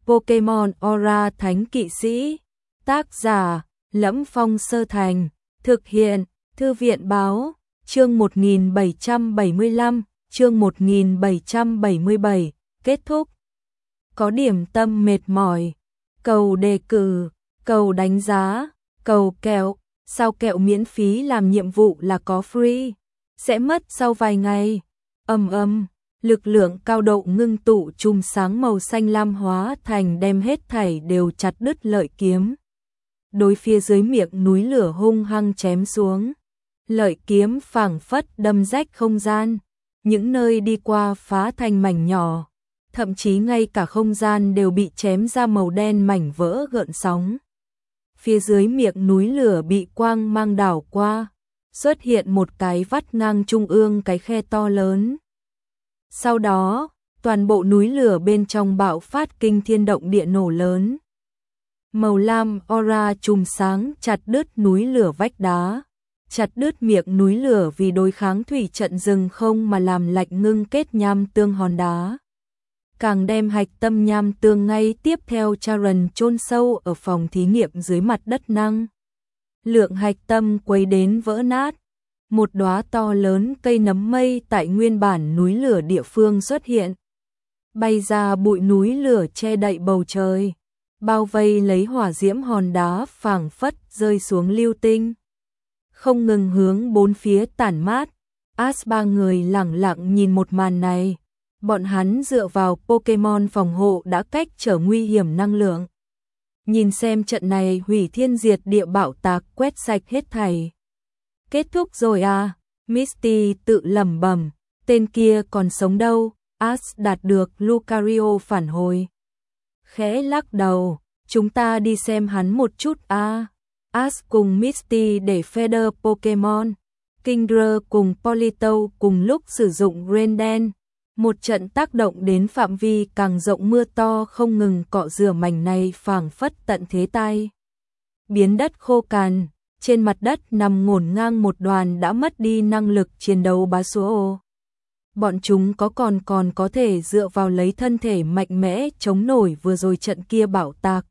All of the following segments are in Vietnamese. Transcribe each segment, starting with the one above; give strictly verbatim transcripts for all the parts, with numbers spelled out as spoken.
Pokemon Aura Thánh Kỵ Sĩ. Tác giả: Lẫm Phong Sơ Thành. Thực hiện: Thư viện Báo. Chương một nghìn bảy trăm bảy mươi lăm, chương một nghìn bảy trăm bảy mươi bảy, kết thúc. Có điểm tâm mệt mỏi. Cầu đề cử, cầu đánh giá, cầu kẹo. Sao kẹo miễn phí làm nhiệm vụ là có free? Sẽ mất sau vài ngày. Ầm ầm, lực lượng cao độ ngưng tụ chùm sáng màu xanh lam hóa thành đem hết thảy đều chặt đứt lợi kiếm. Đối phía dưới miệng núi lửa hung hăng chém xuống. Lợi kiếm phảng phất đâm rách không gian, những nơi đi qua phá thành mảnh nhỏ, thậm chí ngay cả không gian đều bị chém ra màu đen mảnh vỡ gợn sóng. Phía dưới miệng núi lửa bị quang mang đảo qua, xuất hiện một cái vắt ngang trung ương cái khe to lớn. Sau đó, toàn bộ núi lửa bên trong bạo phát kinh thiên động địa nổ lớn. Màu lam aura chùm sáng chặt đứt núi lửa vách đá, chặt đứt miệng núi lửa vì đối kháng thủy trận rừng không mà làm lạnh ngưng kết nham tương hòn đá. Càng đem hạch tâm nham tương ngay tiếp theo Charon chôn sâu ở phòng thí nghiệm dưới mặt đất năng. Lượng hạch tâm quấy đến vỡ nát. Một đóa to lớn cây nấm mây tại nguyên bản núi lửa địa phương xuất hiện. Bay ra bụi núi lửa che đậy bầu trời, bao vây lấy hỏa diễm hòn đá phảng phất rơi xuống lưu tinh. Không ngừng hướng bốn phía tản mát. As ba người lẳng lặng nhìn một màn này. Bọn hắn dựa vào Pokemon phòng hộ đã cách trở nguy hiểm năng lượng. Nhìn xem trận này hủy thiên diệt địa bạo tạc quét sạch hết thảy. Kết thúc rồi à? Misty tự lẩm bẩm, tên kia còn sống đâu? As đạt được Lucario phản hồi. Khẽ lắc đầu, chúng ta đi xem hắn một chút à? As cùng Misty để Feather Pokemon, Kingdra cùng Polito cùng lúc sử dụng Rain Dance. Một trận tác động đến phạm vi càng rộng mưa to không ngừng cọ rửa mảnh này phảng phất tận thế tai. Biến đất khô cằn, trên mặt đất nằm ngổn ngang một đoàn đã mất đi năng lực chiến đấu bá số. Bọn chúng có còn còn có thể dựa vào lấy thân thể mạnh mẽ chống nổi vừa rồi trận kia bạo tạc.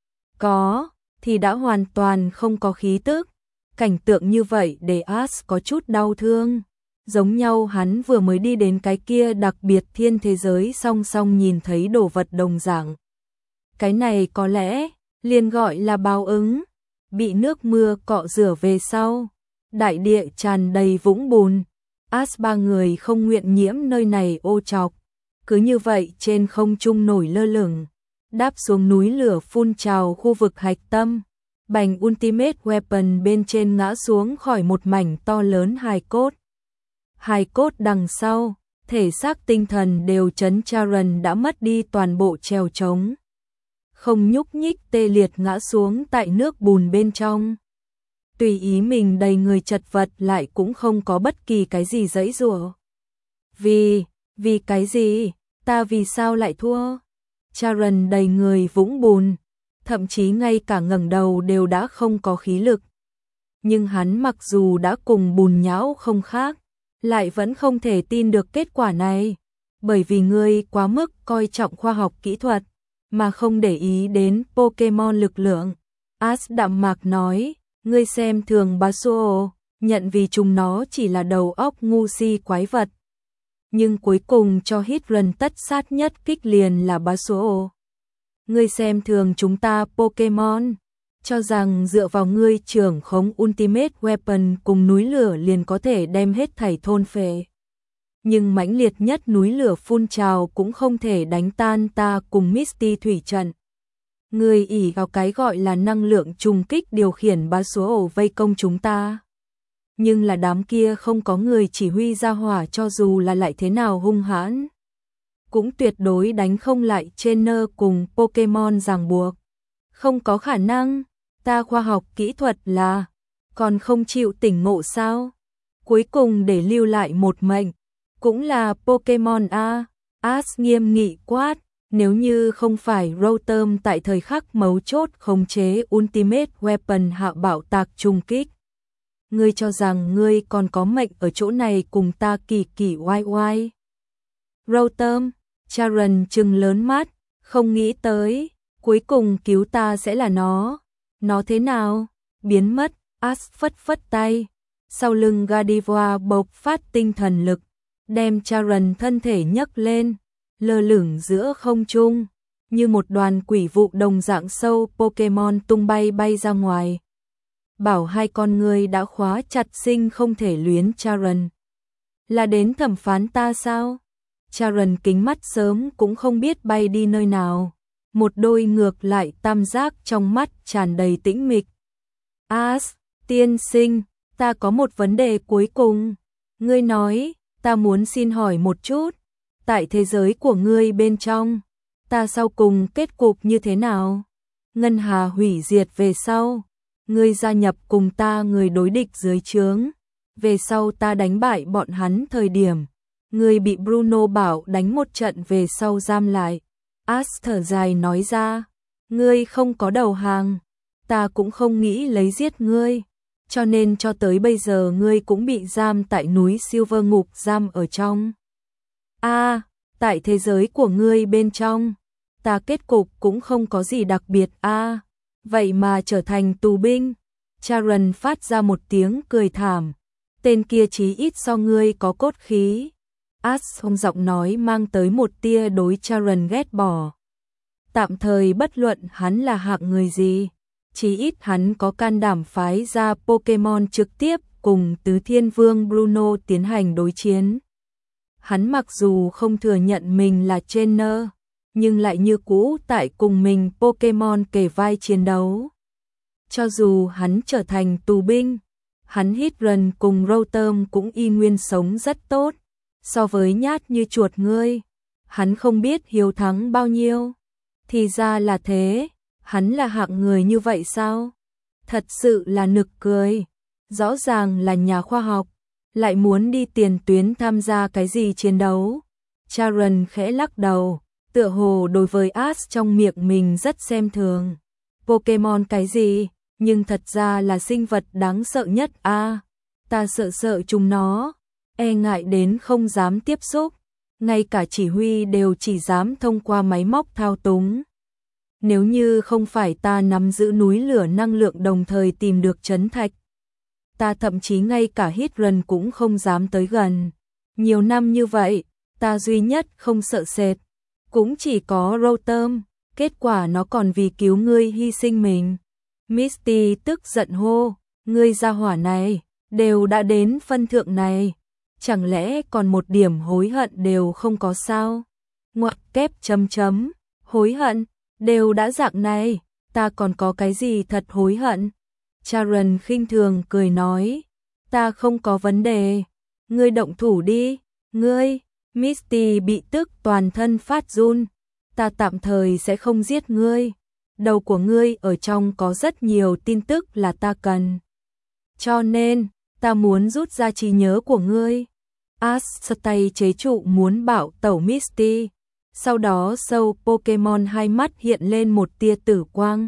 Có, thì đã hoàn toàn không có khí tức. Cảnh tượng như vậy để As có chút đau thương. Giống nhau hắn vừa mới đi đến cái kia đặc biệt thiên thế giới song song nhìn thấy đồ vật đồng dạng. Cái này có lẽ liền gọi là báo ứng. Bị nước mưa cọ rửa về sau, đại địa tràn đầy vũng bùn. As ba người không nguyện nhiễm nơi này ô trọc, cứ như vậy trên không trung nổi lơ lửng, đáp xuống núi lửa phun trào khu vực hạch tâm. Bành Ultimate Weapon bên trên ngã xuống khỏi một mảnh to lớn hài cốt. Hài cốt đằng sau, thể xác tinh thần đều chấn. Charon đã mất đi toàn bộ trèo trống, không nhúc nhích tê liệt ngã xuống tại nước bùn bên trong. Tùy ý mình đầy người chật vật lại cũng không có bất kỳ cái gì giãy giụa. Vì, vì cái gì? Ta vì sao lại thua? Charon đầy người vũng bùn, thậm chí ngay cả ngẩng đầu đều đã không có khí lực. Nhưng hắn mặc dù đã cùng bùn nhão không khác, lại vẫn không thể tin được kết quả này, bởi vì ngươi quá mức coi trọng khoa học kỹ thuật, mà không để ý đến Pokemon lực lượng. As đạm mạc nói, ngươi xem thường Basuo, nhận vì chúng nó chỉ là đầu óc ngu si quái vật. Nhưng cuối cùng cho hit run tất sát nhất kích liền là Basuo. Ngươi xem thường chúng ta Pokemon, cho rằng dựa vào ngươi trưởng khống Ultimate Weapon cùng núi lửa liền có thể đem hết thảy thôn phệ. Nhưng mãnh liệt nhất núi lửa phun trào cũng không thể đánh tan ta cùng Misty thủy trận. Ngươi ỷ vào cái gọi là năng lượng trùng kích điều khiển bá số ổ vây công chúng ta. Nhưng là đám kia không có người chỉ huy ra hỏa, cho dù là lại thế nào hung hãn, cũng tuyệt đối đánh không lại trainer cùng Pokemon ràng buộc. Không có khả năng, ta khoa học kỹ thuật là, còn không chịu tỉnh ngộ sao? Cuối cùng để lưu lại một mệnh, cũng là Pokemon a. As nghiêm nghị quát, nếu như không phải Rotom tại thời khắc mấu chốt khống chế Ultimate Weapon hạ bạo tạc trùng kích, ngươi cho rằng ngươi còn có mệnh ở chỗ này cùng ta kỳ kỳ oai oai? Rotom, Charon trừng lớn mắt, Không nghĩ tới, cuối cùng cứu ta sẽ là nó. Nó thế nào? Biến mất, Ash phất phất tay. Sau lưng Gardevoir bộc phát tinh thần lực, đem Charon thân thể nhấc lên, lơ lửng giữa không trung, như một đoàn quỷ vụ đồng dạng sâu Pokemon tung bay bay ra ngoài. Bảo hai con người đã khóa chặt sinh không thể luyến Charon. Là đến thẩm phán ta sao? Charon kính mắt sớm cũng không biết bay đi nơi nào. Một đôi ngược lại tam giác trong mắt tràn đầy tĩnh mịch. Ash, tiên sinh, ta có một vấn đề cuối cùng. Ngươi nói, ta muốn xin hỏi một chút. Tại thế giới của ngươi bên trong, ta sau cùng kết cục như thế nào? Ngân Hà hủy diệt về sau, ngươi gia nhập cùng ta người đối địch dưới trướng. Về sau ta đánh bại bọn hắn thời điểm, ngươi bị Bruno bảo đánh một trận về sau giam lại. Ash thở dài nói ra, ngươi không có đầu hàng, ta cũng không nghĩ lấy giết ngươi, cho nên cho tới bây giờ ngươi cũng bị giam tại núi Silver ngục giam ở trong. A, à, tại thế giới của ngươi bên trong, ta kết cục cũng không có gì đặc biệt a, à, vậy mà trở thành tù binh. Charon phát ra một tiếng cười thảm, tên kia chí ít so ngươi có cốt khí. Ash không giọng nói mang tới một tia đối Charon ghét bỏ. Tạm thời bất luận hắn là hạng người gì, chí ít hắn có can đảm phái ra Pokemon trực tiếp cùng Tứ Thiên Vương Bruno tiến hành đối chiến. Hắn mặc dù không thừa nhận mình là trainer, nhưng lại như cũ tại cùng mình Pokemon kề vai chiến đấu. Cho dù hắn trở thành tù binh, hắn Hydran cùng Rotom cũng y nguyên sống rất tốt. So với nhát như chuột ngươi, hắn không biết hiếu thắng bao nhiêu. Thì ra là thế, hắn là hạng người như vậy sao? Thật sự là nực cười. Rõ ràng là nhà khoa học, lại muốn đi tiền tuyến tham gia cái gì chiến đấu. Charon khẽ lắc đầu, tựa hồ đối với Ash trong miệng mình rất xem thường. Pokemon cái gì, nhưng thật ra là sinh vật đáng sợ nhất a. À, ta sợ sợ chúng nó, e ngại đến không dám tiếp xúc, ngay cả chỉ huy đều chỉ dám thông qua máy móc thao túng. Nếu như không phải ta nắm giữ núi lửa năng lượng đồng thời tìm được trấn thạch, ta thậm chí ngay cả Hydran cũng không dám tới gần. Nhiều năm như vậy, ta duy nhất không sợ sệt, cũng chỉ có Rotom, kết quả nó còn vì cứu ngươi hy sinh mình. Misty tức giận hô, ngươi gia hỏa này, đều đã đến phân thượng này, chẳng lẽ còn một điểm hối hận đều không có sao? Ngoặc kép chấm chấm, hối hận, đều đã dạng này, ta còn có cái gì thật hối hận? Charon khinh thường cười nói, ta không có vấn đề, ngươi động thủ đi, ngươi. Misty bị tức toàn thân phát run, ta tạm thời sẽ không giết ngươi, đầu của ngươi ở trong có rất nhiều tin tức là ta cần. Cho nên, ta muốn rút ra trí nhớ của ngươi. Ash tay chế trụ muốn bảo tẩu Misty, sau đó sâu Pokemon hai mắt hiện lên một tia tử quang,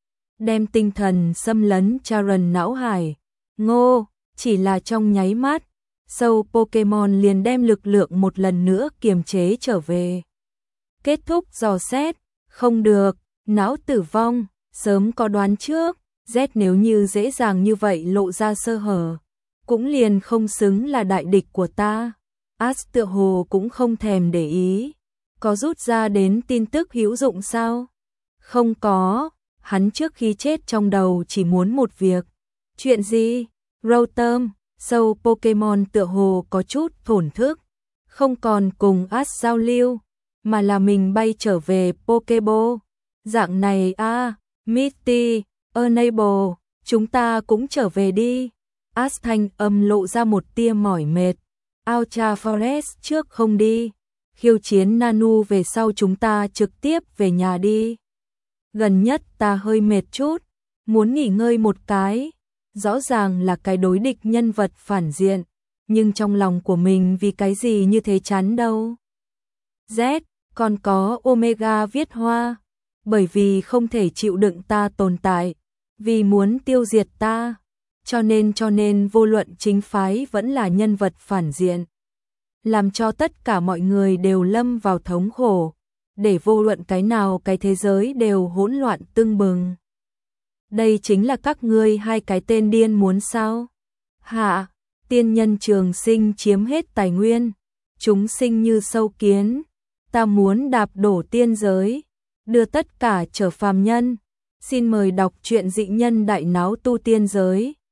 đem tinh thần xâm lấn Charon não hải. Ngô, chỉ là trong nháy mắt, sâu Pokemon liền đem lực lượng một lần nữa kiềm chế trở về. Kết thúc dò xét, không được, não tử vong, sớm có đoán trước, Z nếu như dễ dàng như vậy lộ ra sơ hở, cũng liền không xứng là đại địch của ta. Ash tựa hồ cũng không thèm để ý, có rút ra đến tin tức hữu dụng sao? Không có, hắn trước khi chết trong đầu chỉ muốn một việc. Chuyện gì? Rotom, sâu Pokemon tựa hồ có chút thổn thức, không còn cùng Ash giao lưu, mà là mình bay trở về Pokeball. Dạng này a, à, Misty, Enable, chúng ta cũng trở về đi. Ash thanh âm lộ ra một tia mỏi mệt. Ultra Forest trước không đi, khiêu chiến Nanu về sau chúng ta trực tiếp về nhà đi. Gần nhất ta hơi mệt chút, muốn nghỉ ngơi một cái. Rõ ràng là cái đối địch nhân vật phản diện, nhưng trong lòng của mình vì cái gì như thế chán đâu. Z, còn có Omega viết hoa, bởi vì không thể chịu đựng ta tồn tại, vì muốn tiêu diệt ta, cho nên cho nên vô luận chính phái vẫn là nhân vật phản diện, làm cho tất cả mọi người đều lâm vào thống khổ. để vô luận cái nào cái thế giới đều hỗn loạn tưng bừng. Đây chính là các ngươi hai cái tên điên muốn sao? Hạ, tiên nhân trường sinh chiếm hết tài nguyên, chúng sinh như sâu kiến, ta muốn đạp đổ tiên giới, đưa tất cả trở phàm nhân. Xin mời đọc truyện Dị Nhân Đại Náo Tu Tiên Giới.